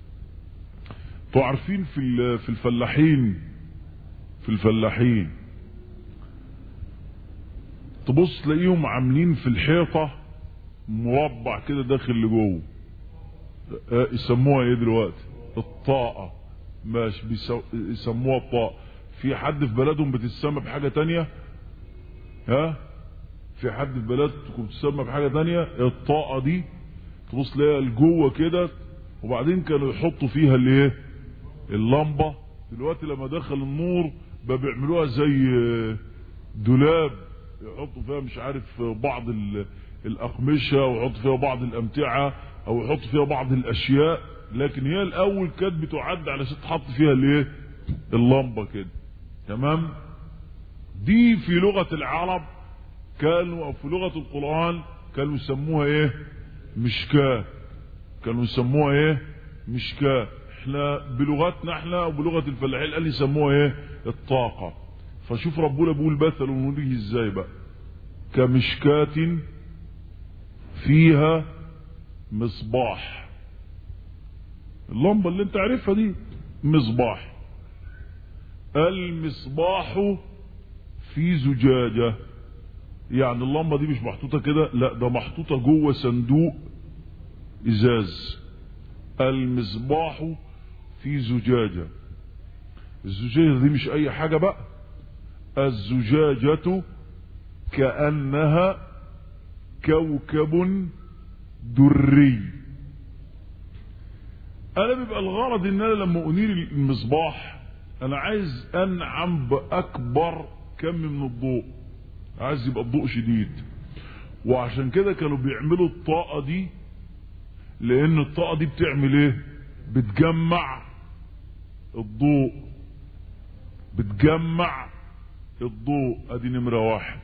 تعرفين في في الفلاحين في الفلاحين تبص تلاقيهم عاملين في الحيطة مربع كده داخل لجوه، يسموها ايه دلوقتي؟ الطاقة. ماشي، يسموها الطاقة. في حد في بلدهم بتسمى بحاجة تانية؟ ها؟ في حد في بلدكم بتسمى بحاجة تانية؟ الطاقة دي تبص تلاقيها لجوه كده، وبعدين كانوا يحطوا فيها الايه؟ اللمبة. دلوقتي لما دخل النور بقى بيعملوها زي دولاب، يحطوا فيها مش عارف بعض الأقمشة، ويحطوا فيها بعض الأمتعة، أو يحطوا فيها بعض الأشياء. لكن هي الأول كانت بتعد على شيء تحط فيها الايه؟ اللمبة كده. تمام؟ دي في لغة العرب كانوا، أو في لغة القرآن كانوا يسموها ايه؟ مشكاة. كانوا يسموها ايه؟ مشكاة. احنا بلغتنا احنا وبلغة الفلاحين قال يسموها ايه؟ الطاقة. فشوف ربنا بيقول مثل نوره ازاي بقى؟ كمشكاة فيها مصباح. اللمبة اللي انت عارفها دي مصباح. المصباح في زجاجة. يعني اللمبة دي مش محطوطة كده، لا ده محطوطة جوه صندوق ازاز. المصباح في زجاجة. الزجاجة دي مش اي حاجة بقى، الزجاجة كأنها كوكب دري. انا بيبقى الغرض ان انا لما انير المصباح انا عايز انعم باكبر كم من الضوء، عايز يبقى الضوء شديد. وعشان كده كانوا بيعملوا الطاقة دي، لان الطاقة دي بتعمل ايه؟ بتجمع الضوء. بتجمع الضوء. ادي نمرة واحد.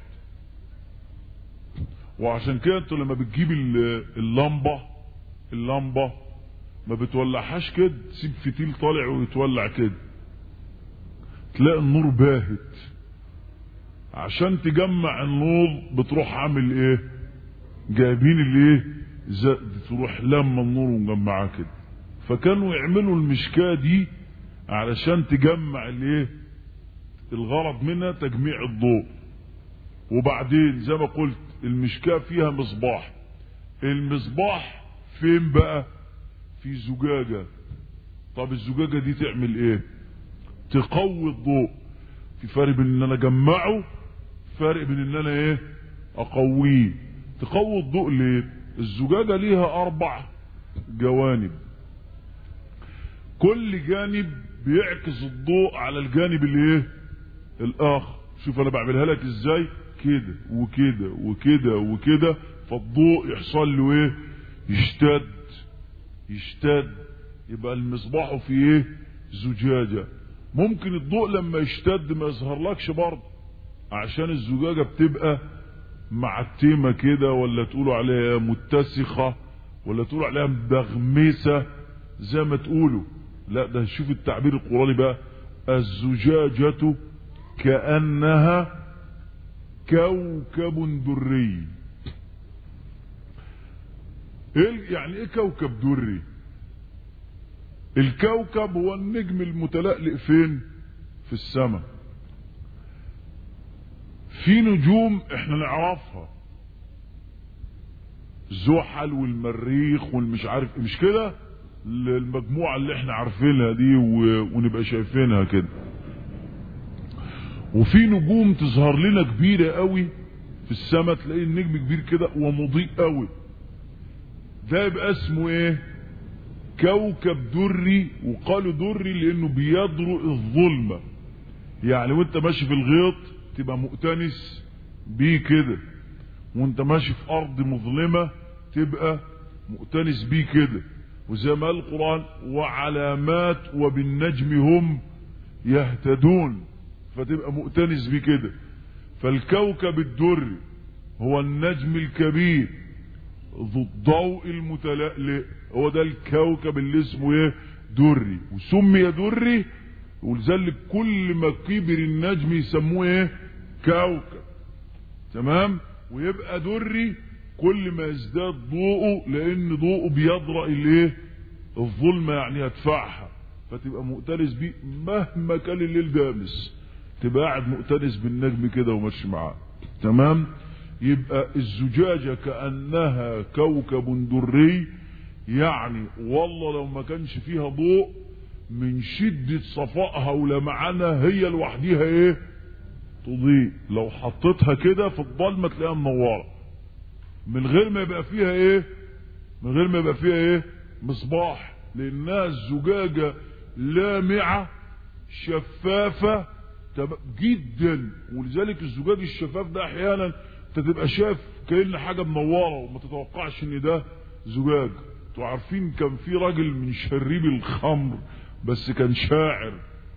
وعشان كده انتوا لما بتجيب اللمبة اللمبة ما بتولعهاش كده، تسيب فتيل طالع ويتولع كده، تلاقي النور باهت. عشان تجمع النور بتروح عامل ايه؟ جايبين الايه؟ زائد، تروح لما النور ومجمعاه كده. فكانوا يعملوا المشكاة دي علشان تجمع الايه؟ الغرض منها تجميع الضوء. وبعدين زي ما قلت المشكاة فيها مصباح. المصباح فين بقى؟ في زجاجة. طب الزجاجة دي تعمل ايه؟ تقوي الضوء. في فرق بين ان انا اجمعه، فرق بين ان انا ايه؟ اقويه. تقوي الضوء ليه؟ الزجاجة ليها اربع جوانب، كل جانب بيعكس الضوء على الجانب الايه؟ الاخر. شوف انا بعملها لك ازاي؟ كده وكده وكده وكده، فالضوء يحصل له ايه؟ يشتد يشتد. يبقى المصباح في ايه؟ زجاجة. ممكن الضوء لما يشتد ما يظهرلكش برضه، عشان الزجاجة بتبقى معتمة كده، ولا تقولوا عليها متسخة، ولا تقولوا عليها مدغمسة زي ما تقولوا. لا ده شوف التعبير القرآني بقى، الزجاجة كأنها كوكب دري. ايه يعني ايه كوكب دري؟ الكوكب هو النجم المتلألئ فين؟ في السماء. في نجوم احنا نعرفها، زحل والمريخ والمش عارف مش كده، المجموعة اللي احنا عارفينها دي ونبقى شايفينها كده. وفي نجوم تظهر لنا كبيرة قوي في السماء، تلاقي النجم كبير كده ومضيء قوي، ده يبقى اسمه ايه؟ كوكب دري، وقالوا دري لانه بيضرء الظلمة، يعني وانت ماشي في الغيط تبقى مؤتنس بيه كده، وانت ماشي في ارض مظلمة تبقى مؤتنس بيه كده. وزي ما قال القرآن وعلامات وبالنجم هم يهتدون، فتبقى مؤتنس بيه كده. فالكوكب الدري هو النجم الكبير ذو الضوء المتلألئ، هو ده الكوكب اللي اسمه ايه؟ دري. وسمي دري ولذلك كل ما كبر النجم يسموه ايه؟ كوكب. تمام. ويبقى دري كل ما يزداد ضوءه، لان ضوءه بيضرأ الايه؟ الظلمة، يعني يدفعها، فتبقى مؤتنس بيه مهما كان الليل دامس، تبقى قاعد مؤتنس بالنجم كده وماشي معاه. تمام. يبقى الزجاجة كأنها كوكب دري، يعني والله لو ما كانش فيها ضوء من شدة صفائها ولمعانها هي لوحديها ايه؟ تضيء. لو حطيتها كده في الظلمة تلاقيها منورة من غير ما يبقى فيها ايه؟ من غير ما يبقى فيها ايه؟ مصباح، لانها الزجاجة لامعة شفافة جدا. ولذلك الزجاج الشفاف ده احيانا انت تبقى شايف كأن حاجة منورة وما تتوقعش ان ده زجاج. انتوا عارفين كان في راجل من شريب الخمر بس كان شاعر،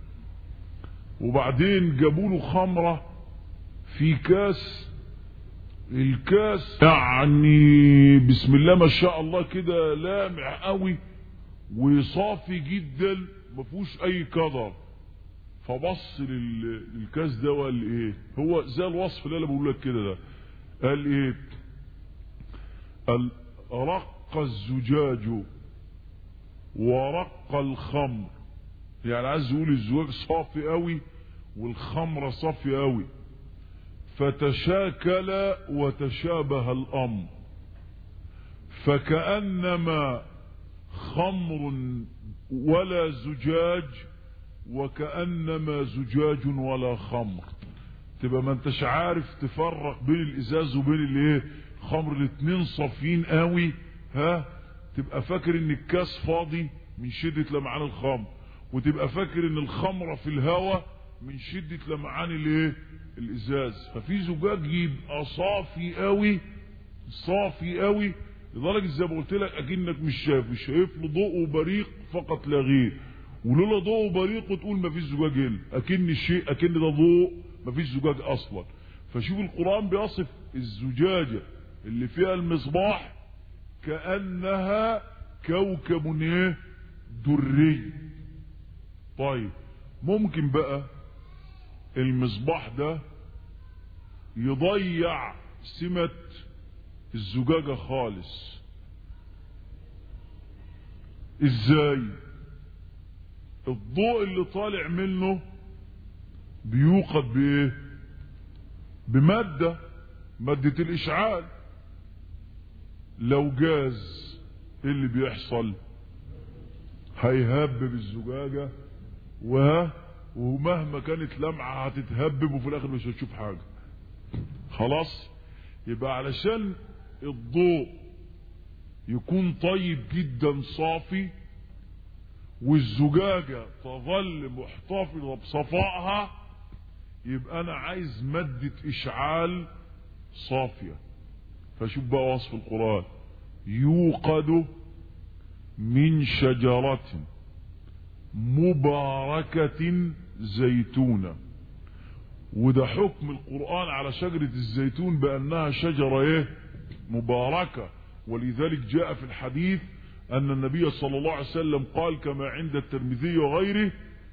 وبعدين جابوا له خمرة في كاس، الكاس يعني بسم الله ما شاء الله كده لامع قوي وصافي جدا ما فيهوش اي قدر. فبص للكاس ده وقال ايه؟ هو زي الوصف اللي انا بقول لك كده ده. قال ايه؟ قال رق الزجاج ورق الخمر، يعني عايز يقول الزجاج صافي قوي والخمرة صافي قوي، فتشاكل وتشابه الامر، فكأنما خمر ولا زجاج وكأنما زجاج ولا خمر. تبقى ما انتش عارف تفرق بين الازاز وبين الايه؟ خمر. الاتنين صافيين قوي، ها؟ تبقى فاكر ان الكاس فاضي من شدة لمعان الخمر، وتبقى فاكر ان الخمرة في الهواء من شدة لمعان الايه؟ الازاز. ففي زجاج يبقى صافي قوي، صافي قوي لدرجة زي ما قلت لك اكنك مش شايف، مش شايف له ضوء وبريق فقط لا غير، ولولا ضوء وبريق وتقول ما فيش زجاج هنا، اكن الشيء اكن ده ضوء ما فيش زجاج اصلا. فشوف القرآن بيصف الزجاجة اللي فيها المصباح كأنها كوكب ايه؟ دري. طيب ممكن بقى المصباح ده يضيع سمة الزجاجة خالص. ازاي؟ الضوء اللي طالع منه بيوقد بايه؟ بمادة، مادة الاشعال. لو جاز ايه اللي بيحصل؟ هيهبب الزجاجة و ومهما كانت لمعة هتتهبب وفي الاخر مش هتشوف حاجة. خلاص. يبقى علشان الضوء يكون طيب جدا صافي والزجاجة تظل محتفظة بصفائها، يبقى انا عايز مادة اشعال صافية. فشوف بقى وصف القرآن: يوقد من شجرة مباركة زيتونة. وده حكم القرآن على شجرة الزيتون بأنها شجرة ايه؟ مباركة. ولذلك جاء في الحديث أن النبي صلى الله عليه وسلم قال كما عند الترمذي وغيره: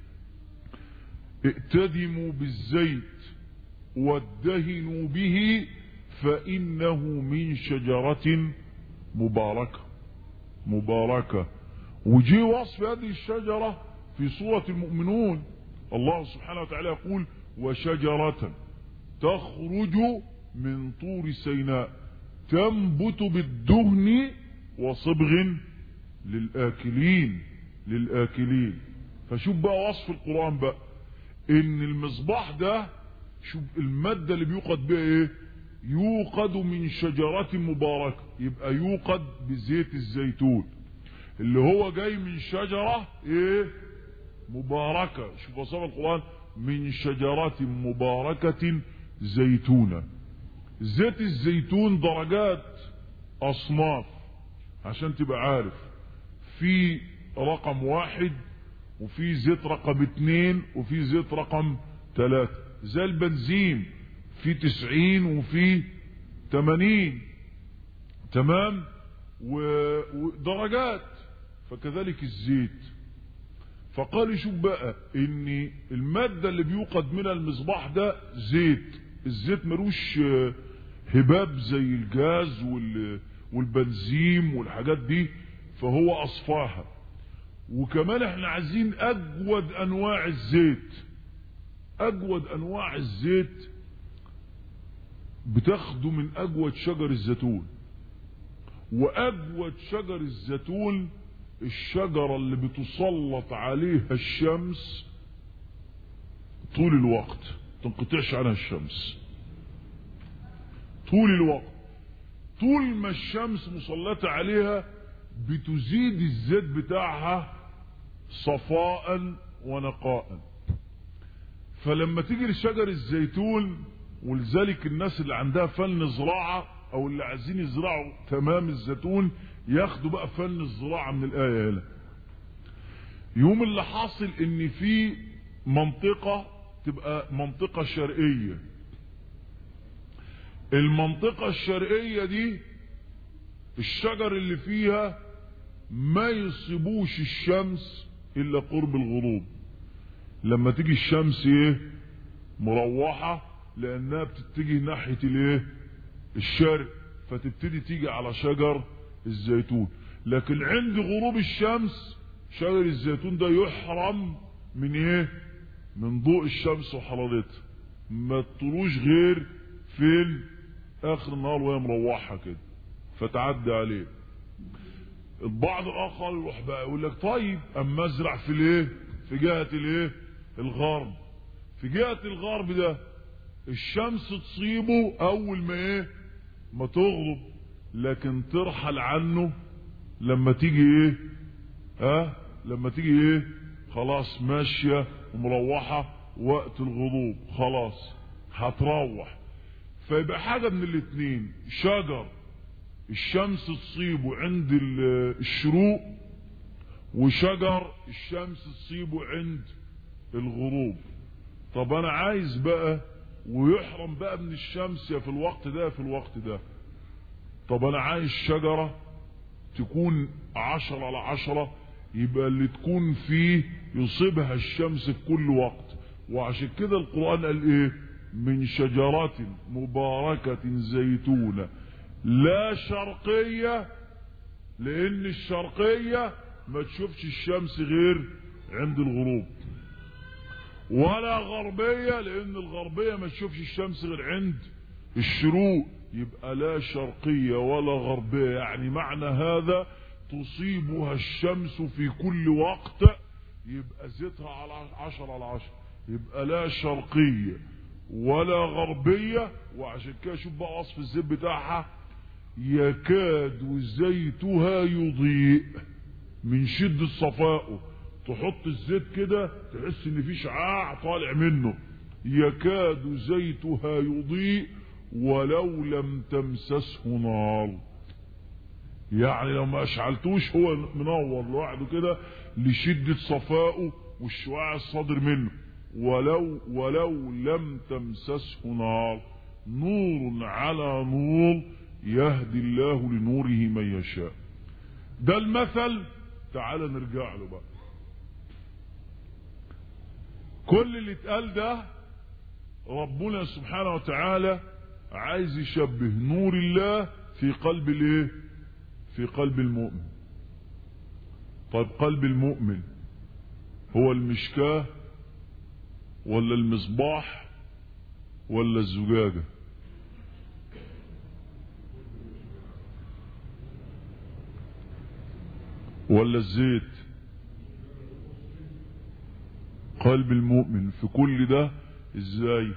ائتدموا بالزيت وادهنوا به فإنه من شجرة مباركة. مباركة. وجي وصف هذه الشجرة في سورة المؤمنون، الله سبحانه وتعالى يقول: وشجرة تخرج من طور سيناء تنبت بالدهن وصبغ للآكلين. للآكلين. فشوف بقى وصف القرآن بقى ان المصباح ده، شوف المادة اللي بيوقد بها ايه؟ يوقد من شجرة مباركة. يبقى يوقد بزيت الزيتون. اللي هو جاي من شجرة ايه مباركة. شوف وصف القرآن من شجرات مباركة زيتونة. زيت الزيتون درجات اصناف عشان تبقى عارف، في رقم واحد وفي زيت رقم اتنين وفي زيت رقم تلاتة، زي البنزين في تسعين وفي تمانين، تمام، ودرجات، فكذلك الزيت. فقال شوف بقى ان المادة اللي بيوقد منها المصباح ده زيت. الزيت ملوش هباب زي الجاز والبنزين والحاجات دي، فهو اصفاها. وكمان احنا عايزين اجود انواع الزيت. اجود انواع الزيت بتاخده من اجود شجر الزيتون، واجود شجر الزيتون الشجرة اللي بتسلط عليها الشمس طول الوقت، تنقطعش عنها الشمس طول الوقت. طول ما الشمس مسلطة عليها بتزيد الزيت بتاعها صفاء ونقاء. فلما تيجي لشجر الزيتون، ولذلك الناس اللي عندها فن زراعة او اللي عايزين يزرعوا تمام الزيتون ياخدوا بقى فن الزراعة من الآية هنا. يوم اللي حاصل ان في منطقة تبقى منطقة شرقية، المنطقة الشرقية دي الشجر اللي فيها ما يصيبوش الشمس الا قرب الغروب. لما تيجي الشمس ايه مروحة، لانها بتتجه ناحية الايه الشرق، فتبتدي تيجي على شجر الزيتون. لكن عند غروب الشمس شجر الزيتون ده يحرم من ايه من ضوء الشمس وحرارتها، ما تطلوش غير فين اخر النهار وهي مروحة كده فتعدي عليه. البعض الاخر يروح بقى يقول لك طيب اما ازرع في الايه في جهة الايه الغرب. في جهة الغرب ده الشمس تصيبه اول ما ايه ما تغرب، لكن ترحل عنه لما تيجي ايه ها لما تيجي ايه خلاص ماشية ومروحة وقت الغروب خلاص هتروح. فيبقى حاجة من الاتنين، شجر الشمس تصيبه عند الشروق، وشجر الشمس تصيبه عند الغروب. طب انا عايز بقى ويحرم بقى من الشمس يا في الوقت ده في الوقت ده. طب انا عايز شجرة تكون عشرة على عشرة، يبقى اللي تكون فيه يصيبها الشمس في كل وقت. وعشان كده القرآن قال ايه من شجرات مباركة زيتونة لا شرقية، لان الشرقية ما تشوفش الشمس غير عند الغروب، ولا غربية لان الغربية ما تشوفش الشمس غير عند الشروق. يبقى لا شرقية ولا غربية، يعني معنى هذا تصيبها الشمس في كل وقت، يبقى زيتها على عشرة على عشرة. يبقى لا شرقية ولا غربية. وعشان كده شوف بقى وصف الزيت بتاعها يكاد زيتها يضيء من شدة صفائه. تحط الزيت كده تحس ان في شعاع طالع منه. يكاد زيتها يضيء ولو لم تمسسه نار، يعني لو ما اشعلتوش هو منور لوحده كده لشدة صفائه والشعاع الصادر منه. ولو ولو لم تمسسه نار، نور على نور يهدي الله لنوره من يشاء. ده المثل. تعال نرجع له بقى. كل اللي اتقال ده ربنا سبحانه وتعالى عايز يشبه نور الله في قلب الايه في قلب المؤمن. طيب قلب المؤمن هو المشكاة ولا المصباح ولا الزجاجة؟ ولا الزيت؟ قلب المؤمن في كل ده ازاي؟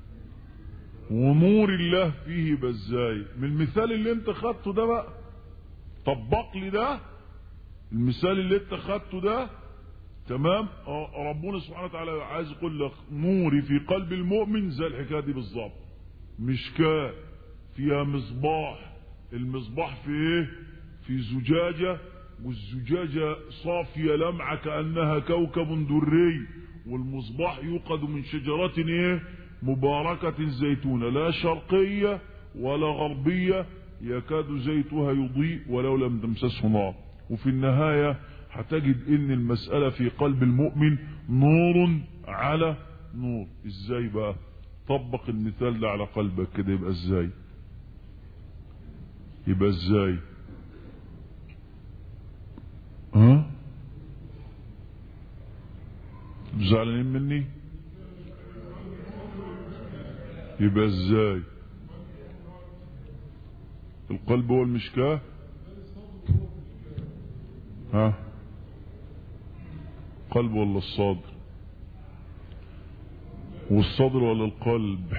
ونور الله فيه بازاي؟ من المثال اللي انت خدته ده بقى طبق لي ده المثال اللي انت خدته ده تمام، ربنا سبحانه وتعالى عايز يقول لك نوري في قلب المؤمن زي الحكايه دي بالظبط. مشكاه فيها مصباح، المصباح في ايه؟ في زجاجه، والزجاجه صافيه لمعه كانها كوكب دري، والمصباح يوقد من شجره ايه؟ مباركه زيتونه، لا شرقيه ولا غربيه، يكاد زيتها يضيء ولو لم تمسسه نار. وفي النهايه هتجد ان المسألة في قلب المؤمن نور على نور. ازاي بقى؟ طبق المثال ده على قلبك كده، يبقى ازاي؟ يبقى ازاي؟ ها؟ زعلانين مني؟ يبقى ازاي؟ القلب هو المشكاة؟ ها؟ قلب ولا الصدر؟ والصدر ولا القلب؟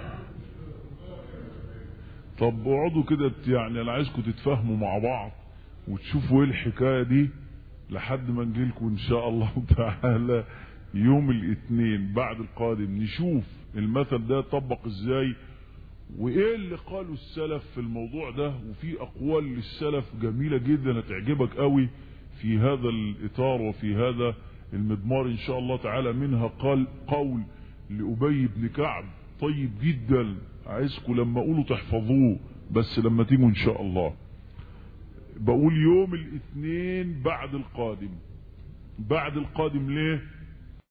طب اقعدوا كده، يعني انا عايزكم تتفاهموا مع بعض وتشوفوا ايه الحكايه دي لحد ما نجيلكم ان شاء الله تعالى يوم الاثنين بعد القادم، نشوف المثل ده طبق ازاي وايه اللي قالوا السلف في الموضوع ده. وفي اقوال للسلف جميله جدا هتعجبك قوي في هذا الاطار وفي هذا المضمار ان شاء الله تعالى. منها قال قول لأبي بن كعب طيب جدا، عايزكم لما اقوله تحفظوه بس لما تيجوا ان شاء الله. بقول يوم الاثنين بعد القادم. بعد القادم ليه؟